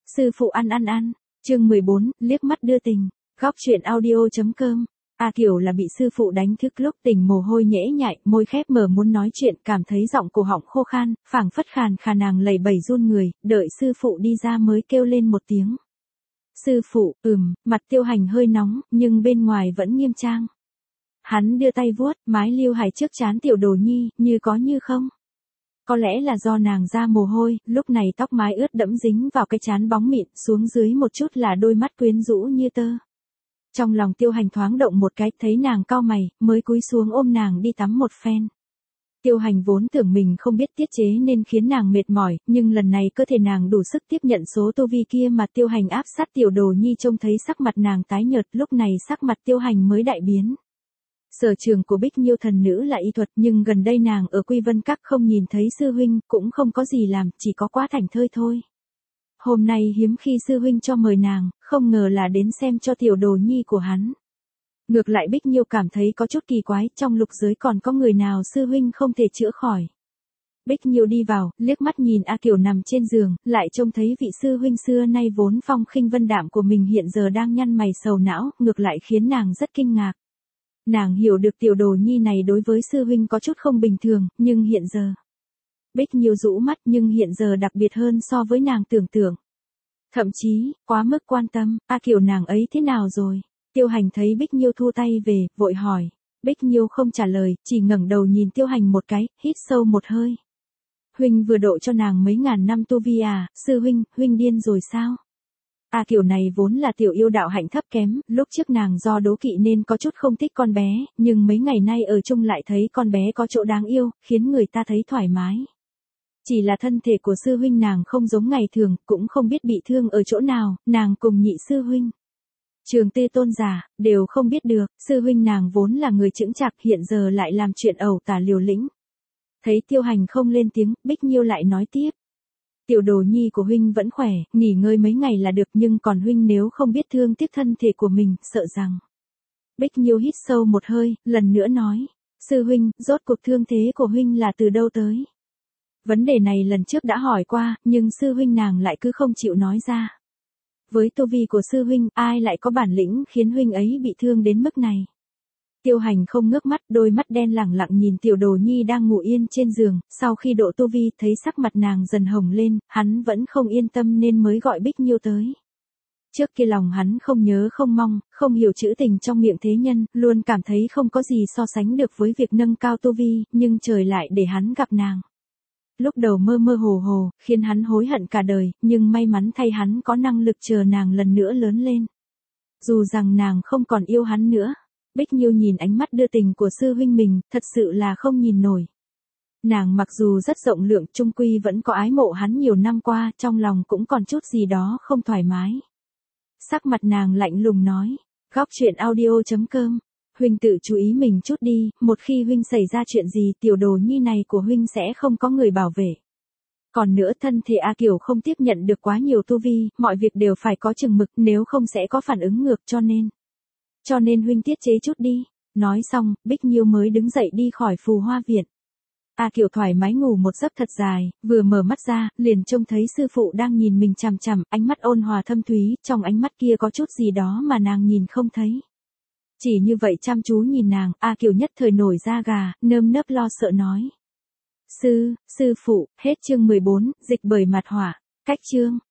Sư phụ ăn. Chương 14, liếc mắt đưa tình. Góc truyện audio.com. A Kiều là bị sư phụ đánh thức lúc tỉnh, mồ hôi nhễ nhại, môi khép mở muốn nói chuyện, cảm thấy giọng cổ họng khô khan, phảng phất khàn khàn, nàng lẩy bẩy run người, đợi sư phụ đi ra mới kêu lên một tiếng. Sư phụ, mặt Tiêu Hành hơi nóng, nhưng bên ngoài vẫn nghiêm trang. Hắn đưa tay vuốt mái lưu hải trước trán Tiểu Đồ Nhi, như có như không. Có lẽ là do nàng ra mồ hôi, lúc này tóc mái ướt đẫm dính vào cái trán bóng mịn, xuống dưới một chút là đôi mắt quyến rũ như tơ. Trong lòng Tiêu Hành thoáng động một cái, thấy nàng cau mày, mới cúi xuống ôm nàng đi tắm một phen. Tiêu Hành vốn tưởng mình không biết tiết chế nên khiến nàng mệt mỏi, nhưng lần này cơ thể nàng đủ sức tiếp nhận số tu vi kia mà Tiêu Hành áp sát. Tiểu Đồ Nhi trông thấy sắc mặt nàng tái nhợt, lúc này sắc mặt Tiêu Hành mới đại biến. Sở trường của Bích Nhiêu thần nữ là y thuật, nhưng gần đây nàng ở Quy Vân Các không nhìn thấy sư huynh, cũng không có gì làm, chỉ có quá thảnh thơi thôi. Hôm nay hiếm khi sư huynh cho mời nàng, không ngờ là đến xem cho Tiểu Đồ Nhi của hắn. Ngược lại Bích Nhiêu cảm thấy có chút kỳ quái, trong lục giới còn có người nào sư huynh không thể chữa khỏi. Bích Nhiêu đi vào, liếc mắt nhìn A Kiều nằm trên giường, lại trông thấy vị sư huynh xưa nay vốn phong khinh vân đạm của mình hiện giờ đang nhăn mày sầu não, ngược lại khiến nàng rất kinh ngạc. Nàng hiểu được Tiểu Đồ Nhi này đối với sư huynh có chút không bình thường, nhưng hiện giờ. Bích Nhiêu rũ mắt, nhưng hiện giờ đặc biệt hơn so với nàng tưởng tượng. Thậm chí, quá mức quan tâm, A Kiều nàng ấy thế nào rồi? Tiêu Hành thấy Bích Nhiêu thu tay về, vội hỏi. Bích Nhiêu không trả lời, chỉ ngẩng đầu nhìn Tiêu Hành một cái, hít sâu một hơi. Huynh vừa độ cho nàng mấy ngàn năm tu vi à, sư huynh điên rồi sao? A Kiều này vốn là tiểu yêu đạo hạnh thấp kém, lúc trước nàng do đố kỵ nên có chút không thích con bé, nhưng mấy ngày nay ở chung lại thấy con bé có chỗ đáng yêu, khiến người ta thấy thoải mái. Chỉ là thân thể của sư huynh nàng không giống ngày thường, cũng không biết bị thương ở chỗ nào, nàng cùng nhị sư huynh. Trường Tê Tôn giả, đều không biết được, sư huynh nàng vốn là người chững chạc, hiện giờ lại làm chuyện ẩu tả liều lĩnh. Thấy Tiêu Hành không lên tiếng, Bích Nhiêu lại nói tiếp. Tiểu Đồ Nhi của huynh vẫn khỏe, nghỉ ngơi mấy ngày là được, nhưng còn huynh nếu không biết thương tiếc thân thể của mình, sợ rằng. Bích Nhiêu hít sâu một hơi, lần nữa nói. Sư huynh, rốt cuộc thương thế của huynh là từ đâu tới? Vấn đề này lần trước đã hỏi qua, nhưng sư huynh nàng lại cứ không chịu nói ra. Với tu vi của sư huynh, ai lại có bản lĩnh khiến huynh ấy bị thương đến mức này? Tiêu Hành không ngước mắt, đôi mắt đen lẳng lặng nhìn Tiểu Đồ Nhi đang ngủ yên trên giường, sau khi độ tu vi, thấy sắc mặt nàng dần hồng lên, hắn vẫn không yên tâm nên mới gọi Bích Nhiêu tới. Trước kia lòng hắn không nhớ không mong, không hiểu trữ tình trong miệng thế nhân, luôn cảm thấy không có gì so sánh được với việc nâng cao tu vi, nhưng trời lại để hắn gặp nàng. Lúc đầu mơ mơ hồ hồ, khiến hắn hối hận cả đời, nhưng may mắn thay hắn có năng lực chờ nàng lần nữa lớn lên. Dù rằng nàng không còn yêu hắn nữa. Bích Nhiêu nhìn ánh mắt đưa tình của sư huynh mình, thật sự là không nhìn nổi. Nàng mặc dù rất rộng lượng, chung quy vẫn có ái mộ hắn nhiều năm qua, trong lòng cũng còn chút gì đó không thoải mái. Sắc mặt nàng lạnh lùng nói. Góc truyện audio.com. Huynh tự chú ý mình chút đi, một khi huynh xảy ra chuyện gì, Tiểu Đồ Nhi này của huynh sẽ không có người bảo vệ. Còn nữa, thân thể A Kiều không tiếp nhận được quá nhiều tu vi, mọi việc đều phải có chừng mực, nếu không sẽ có phản ứng ngược, cho nên huynh tiết chế chút đi. Nói xong, Bích Nhiêu mới đứng dậy đi khỏi Phù Hoa Viện. A Kiều thoải mái ngủ một giấc thật dài, vừa mở mắt ra, liền trông thấy sư phụ đang nhìn mình chằm chằm, ánh mắt ôn hòa thâm thúy, trong ánh mắt kia có chút gì đó mà nàng nhìn không thấy. Chỉ như vậy chăm chú nhìn nàng, A Kiều nhất thời nổi da gà, nơm nớp lo sợ nói. Sư phụ, hết chương 14, dịch bởi mặt hỏa, cách chương.